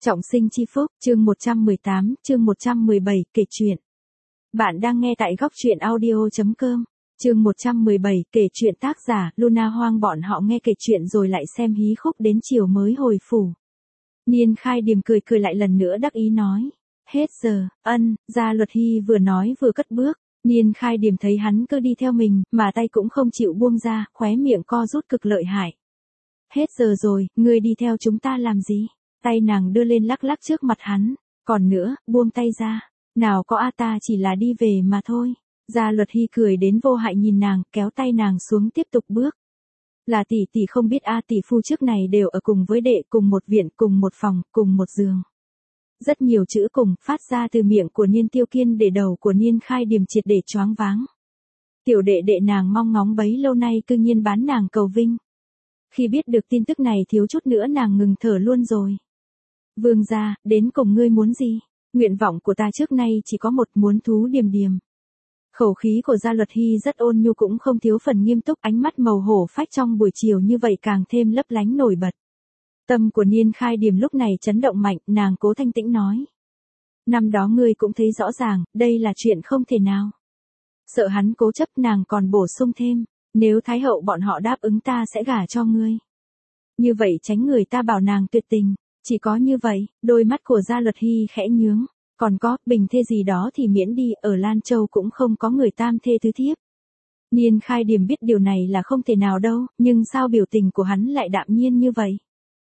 Trọng sinh chi phúc, chương 118, chương 117, kể chuyện. Bạn đang nghe tại góc truyện audio.com. Chương 117, kể chuyện, tác giả Luna Hoang. Bọn họ nghe kể chuyện rồi lại xem hí khúc đến chiều mới hồi phủ. Niên Khai Điềm cười lại lần nữa đắc ý nói. Hết giờ, Gia Luật Hy vừa nói vừa cất bước. Niên Khai Điềm thấy hắn cứ đi theo mình, mà tay cũng không chịu buông ra, khóe miệng co rút cực lợi hại. Hết giờ rồi, ngươi đi theo chúng ta làm gì? Tay nàng đưa lên lắc lắc trước mặt hắn. Còn nữa, buông tay ra. Nào có ta chỉ là đi về mà thôi. Gia Luật Hy cười đến vô hại nhìn nàng, kéo tay nàng xuống tiếp tục bước. Là tỷ tỷ không biết tỷ phu trước này đều ở cùng với đệ, cùng một viện, cùng một phòng, cùng một giường. Rất nhiều chữ cùng phát ra từ miệng của Niên Tiêu Kiên để đầu của Niên Khai Điềm triệt để choáng váng. Tiểu đệ đệ nàng mong ngóng bấy lâu nay cư nhiên bán nàng cầu vinh. Khi biết được tin tức này thiếu chút nữa nàng ngừng thở luôn rồi. Vương gia, đến cùng ngươi muốn gì? Nguyện vọng của ta trước nay chỉ có một, muốn thú Điềm Điềm. Khẩu khí của Gia Luật Hy rất ôn nhu cũng không thiếu phần nghiêm túc, ánh mắt màu hổ phách trong buổi chiều như vậy càng thêm lấp lánh nổi bật. Tâm của Niên Khai Điềm lúc này chấn động mạnh, nàng cố thanh tĩnh nói. Năm đó ngươi cũng thấy rõ ràng, đây là chuyện không thể nào. Sợ hắn cố chấp, nàng còn bổ sung thêm, nếu Thái hậu bọn họ đáp ứng ta sẽ gả cho ngươi. Như vậy tránh người ta bảo nàng tuyệt tình. Chỉ có như vậy, đôi mắt của Gia Luật Hy khẽ nhướng. Còn có, bình thê gì đó thì miễn đi, ở Lan Châu cũng không có người tam thê tứ thiếp. Niên Khai Điềm biết điều này là không thể nào đâu, nhưng sao biểu tình của hắn lại đạm nhiên như vậy?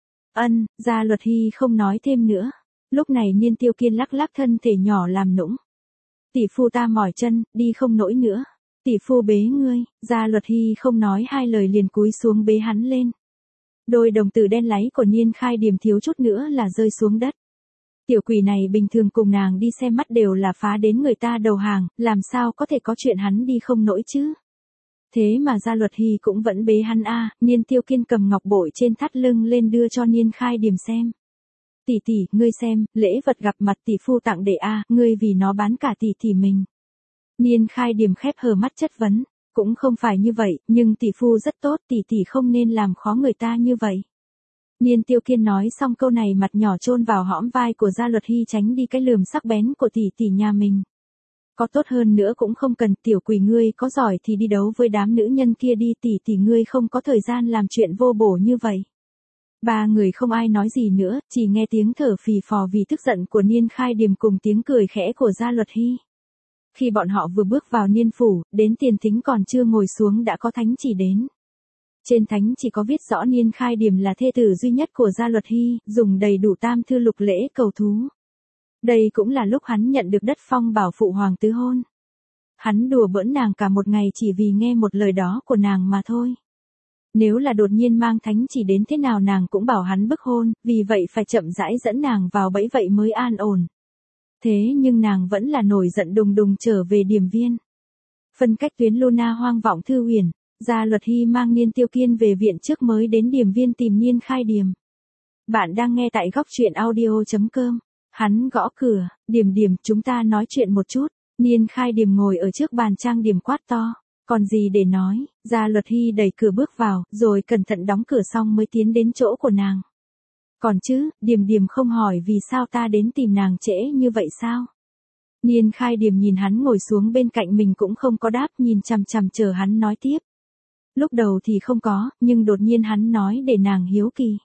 Gia Luật Hy không nói thêm nữa. Lúc này Niên Tiêu Kiên lắc lắc thân thể nhỏ làm nũng. Tỷ phu ta mỏi chân, đi không nổi nữa. Tỷ phu bế ngươi. Gia Luật Hy không nói hai lời liền cúi xuống bế hắn lên. Đôi đồng tử đen láy của Niên Khai Điềm thiếu chút nữa là rơi xuống đất. Tiểu quỷ này bình thường cùng nàng đi xem mắt đều là phá đến người ta đầu hàng, làm sao có thể có chuyện hắn đi không nổi chứ? Thế mà Gia Luật Hy cũng vẫn bế hắn Niên Tiêu Kiên cầm ngọc bội trên thắt lưng lên đưa cho Niên Khai Điềm xem. Tỷ tỷ, ngươi xem, lễ vật gặp mặt tỷ phu tặng đệ ngươi vì nó bán cả tỷ tỷ mình. Niên Khai Điềm khép hờ mắt chất vấn. Cũng không phải như vậy, nhưng tỷ phu rất tốt, tỷ tỷ không nên làm khó người ta như vậy. Niên Tiêu Kiên nói xong câu này, mặt nhỏ chôn vào hõm vai của Gia Luật Hy tránh đi cái lườm sắc bén của tỷ tỷ nhà mình. Có tốt hơn nữa cũng không cần, tiểu quỷ ngươi có giỏi thì đi đấu với đám nữ nhân kia đi, tỷ tỷ ngươi không có thời gian làm chuyện vô bổ như vậy. Ba người không ai nói gì nữa, chỉ nghe tiếng thở phì phò vì tức giận của Niên Khai Điềm cùng tiếng cười khẽ của Gia Luật Hy. Khi bọn họ vừa bước vào Niên phủ, đến tiền thính còn chưa ngồi xuống đã có thánh chỉ đến. Trên thánh chỉ có viết rõ Niên Khai Điềm là thê tử duy nhất của Gia Luật Hy, dùng đầy đủ tam thư lục lễ cầu thú. Đây cũng là lúc hắn nhận được đất phong bảo phụ hoàng tứ hôn. Hắn đùa bỡn nàng cả một ngày chỉ vì nghe một lời đó của nàng mà thôi. Nếu là đột nhiên mang thánh chỉ đến thế nào nàng cũng bảo hắn bức hôn, vì vậy phải chậm rãi dẫn nàng vào bẫy vậy mới an ổn. Thế nhưng nàng vẫn là nổi giận đùng đùng trở về Điềm Viên. Phân cách tuyến Luna Hoang Vọng Thư Uyển, Gia Luật Hy mang Niên Tiêu Kiên về viện trước mới đến Điềm Viên tìm Niên Khai Điềm. Bạn đang nghe tại góc truyện audio.com. Hắn gõ cửa, Điềm Điềm, chúng ta nói chuyện một chút. Niên Khai Điềm ngồi ở trước bàn trang điểm quát to. Còn gì để nói? Gia Luật Hy đẩy cửa bước vào, rồi cẩn thận đóng cửa xong mới tiến đến chỗ của nàng. Còn chứ, Điềm Điềm không hỏi vì sao ta đến tìm nàng trễ như vậy sao? Niên Khai Điềm nhìn hắn ngồi xuống bên cạnh mình cũng không có đáp, nhìn chằm chằm chờ hắn nói tiếp. Lúc đầu thì không có, nhưng đột nhiên hắn nói để nàng hiếu kỳ.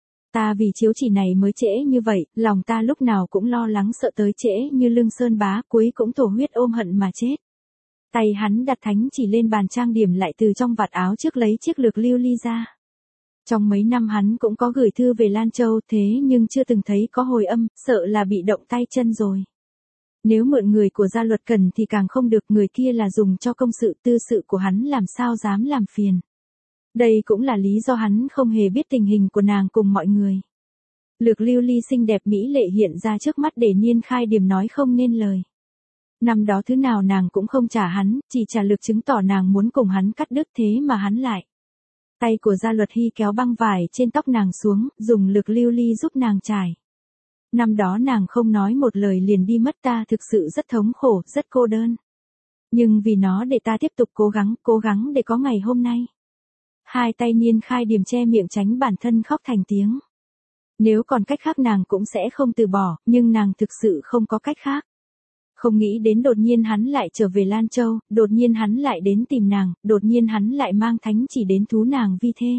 Ta vì chiếu chỉ này mới trễ như vậy, lòng ta lúc nào cũng lo lắng sợ tới trễ như Lương Sơn Bá, cuối cũng thổ huyết ôm hận mà chết. Tay hắn đặt thánh chỉ lên bàn trang điểm, lại từ trong vạt áo trước lấy chiếc lược lưu ly ra. Trong mấy năm hắn cũng có gửi thư về Lan Châu, thế nhưng chưa từng thấy có hồi âm, sợ là bị động tay chân rồi. Nếu mượn người của Gia Luật Cần thì càng không được, người kia là dùng cho công sự tư sự của hắn, làm sao dám làm phiền. Đây cũng là lý do hắn không hề biết tình hình của nàng cùng mọi người. Lược lưu ly xinh đẹp mỹ lệ hiện ra trước mắt để Niên Khai Điềm nói không nên lời. Năm đó thứ nào nàng cũng không trả hắn, chỉ trả lược chứng tỏ nàng muốn cùng hắn cắt đứt, thế mà hắn lại. Tay của Gia Luật Hy kéo băng vải trên tóc nàng xuống, dùng lược lưu ly giúp nàng trải. Năm đó nàng không nói một lời liền đi mất, ta thực sự rất thống khổ, rất cô đơn. Nhưng vì nó để ta tiếp tục cố gắng để có ngày hôm nay. Hai tay Niên Khai Điềm che miệng tránh bản thân khóc thành tiếng. Nếu còn cách khác nàng cũng sẽ không từ bỏ, nhưng nàng thực sự không có cách khác. Không nghĩ đến đột nhiên hắn lại trở về Lan Châu, đột nhiên hắn lại đến tìm nàng, đột nhiên hắn lại mang thánh chỉ đến thú nàng vi thê.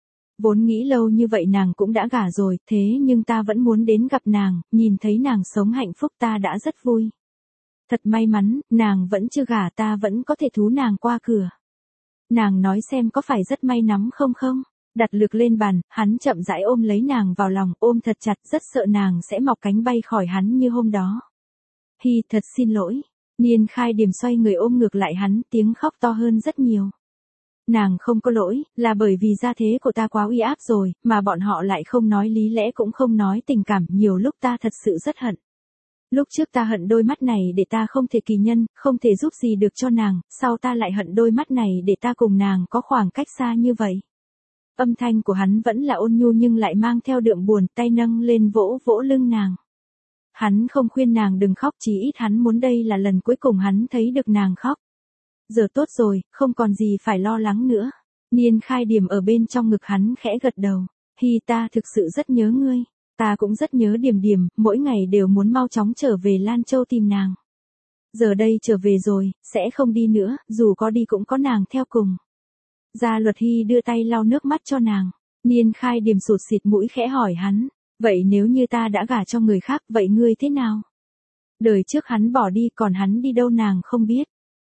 Vốn nghĩ lâu như vậy nàng cũng đã gả rồi, thế nhưng ta vẫn muốn đến gặp nàng, nhìn thấy nàng sống hạnh phúc ta đã rất vui. Thật may mắn, nàng vẫn chưa gả ta vẫn có thể thú nàng qua cửa. Nàng nói xem có phải rất may mắn không không? Đặt lược lên bàn, hắn chậm rãi ôm lấy nàng vào lòng, ôm thật chặt, rất sợ nàng sẽ mọc cánh bay khỏi hắn như hôm đó. Hi, thật xin lỗi. Niên Khai Điềm xoay người ôm ngược lại hắn, tiếng khóc to hơn rất nhiều. Nàng không có lỗi, là bởi vì gia thế của ta quá uy áp rồi, mà bọn họ lại không nói lý lẽ cũng không nói tình cảm, nhiều lúc ta thật sự rất hận. Lúc trước ta hận đôi mắt này để ta không thể kỳ nhân, không thể giúp gì được cho nàng, sau ta lại hận đôi mắt này để ta cùng nàng có khoảng cách xa như vậy. Âm thanh của hắn vẫn là ôn nhu nhưng lại mang theo đượm buồn, tay nâng lên vỗ vỗ lưng nàng. Hắn không khuyên nàng đừng khóc, chỉ ít hắn muốn đây là lần cuối cùng hắn thấy được nàng khóc. Giờ tốt rồi, không còn gì phải lo lắng nữa. Niên Khai Điềm ở bên trong ngực hắn khẽ gật đầu. Hi, ta thực sự rất nhớ ngươi. Ta cũng rất nhớ Điềm Điềm, mỗi ngày đều muốn mau chóng trở về Lan Châu tìm nàng. Giờ đây trở về rồi, sẽ không đi nữa, dù có đi cũng có nàng theo cùng. Gia Luật Hy đưa tay lau nước mắt cho nàng. Niên Khai Điềm sụt xịt mũi khẽ hỏi hắn. Vậy nếu như ta đã gả cho người khác, vậy ngươi thế nào? Đời trước hắn bỏ đi, còn hắn đi đâu nàng không biết.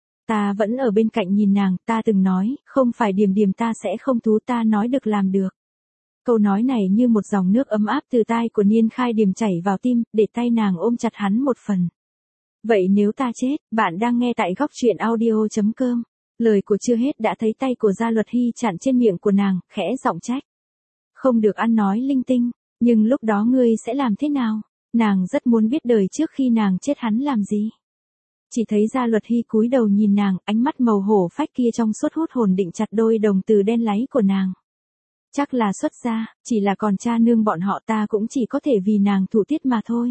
Ta vẫn ở bên cạnh nhìn nàng, ta từng nói, không phải Điềm Điềm ta sẽ không thú, ta nói được làm được. Câu nói này như một dòng nước ấm áp từ tai của Niên Khai Điềm chảy vào tim, để tay nàng ôm chặt hắn một phần. Vậy nếu ta chết, bạn đang nghe tại góc truyện audio.com. Lời của chưa hết đã thấy tay của Gia Luật Hy chặn trên miệng của nàng, khẽ giọng trách. Không được ăn nói linh tinh, nhưng lúc đó ngươi sẽ làm thế nào? Nàng rất muốn biết đời trước khi nàng chết hắn làm gì. Chỉ thấy Gia Luật Hy cúi đầu nhìn nàng, ánh mắt màu hổ phách kia trong suốt hút hồn định chặt đôi đồng từ đen láy của nàng. Chắc là xuất gia, chỉ là còn cha nương bọn họ ta cũng chỉ có thể vì nàng thụ tiết mà thôi.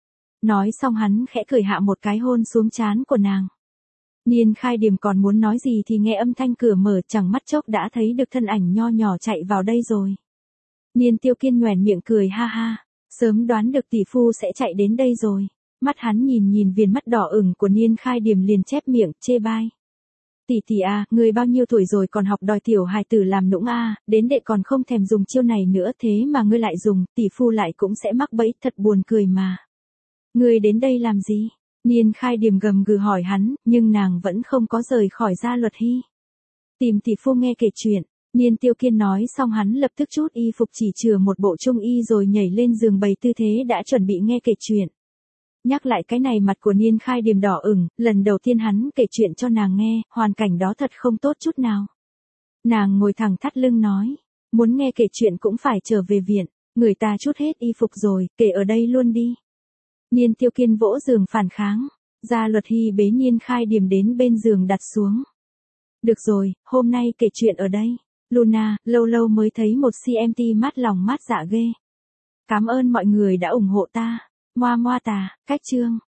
Nói xong hắn khẽ cười hạ một cái hôn xuống trán của nàng. Niên Khai Điềm còn muốn nói gì thì nghe âm thanh cửa mở, chẳng mắt chốc đã thấy được thân ảnh nho nhỏ chạy vào đây rồi. Niên Tiêu Kiên nhoẻn miệng cười ha ha, sớm đoán được tỷ phu sẽ chạy đến đây rồi. Mắt hắn nhìn viền mắt đỏ ửng của Niên Khai Điềm liền chép miệng, chê bai. Tỷ tỷ à, người bao nhiêu tuổi rồi còn học đòi tiểu hài tử làm nũng à, đến đệ còn không thèm dùng chiêu này nữa thế mà ngươi lại dùng, tỷ phu lại cũng sẽ mắc bẫy, thật buồn cười mà. Ngươi đến đây làm gì? Niên Khai Điềm gầm gừ hỏi hắn, nhưng nàng vẫn không có rời khỏi Gia Luật Hy. Tìm tỷ phu nghe kể chuyện. Niên Tiêu Kiên nói xong hắn lập tức trút y phục chỉ chừa một bộ trung y rồi nhảy lên giường bày tư thế đã chuẩn bị nghe kể chuyện. Nhắc lại cái này mặt của Niên Khai Điềm đỏ ửng, lần đầu tiên hắn kể chuyện cho nàng nghe, hoàn cảnh đó thật không tốt chút nào. Nàng ngồi thẳng thắt lưng nói, muốn nghe kể chuyện cũng phải trở về viện, người ta trút hết y phục rồi, kể ở đây luôn đi. Niên Tiêu Kiên vỗ giường phản kháng, Gia Luật Hy bế Niên Khai Điềm đến bên giường đặt xuống. Được rồi, hôm nay kể chuyện ở đây. Luna, lâu lâu mới thấy một CMT mát lòng mát dạ ghê. Cảm ơn mọi người đã ủng hộ ta. Moa moa tà, cách chương.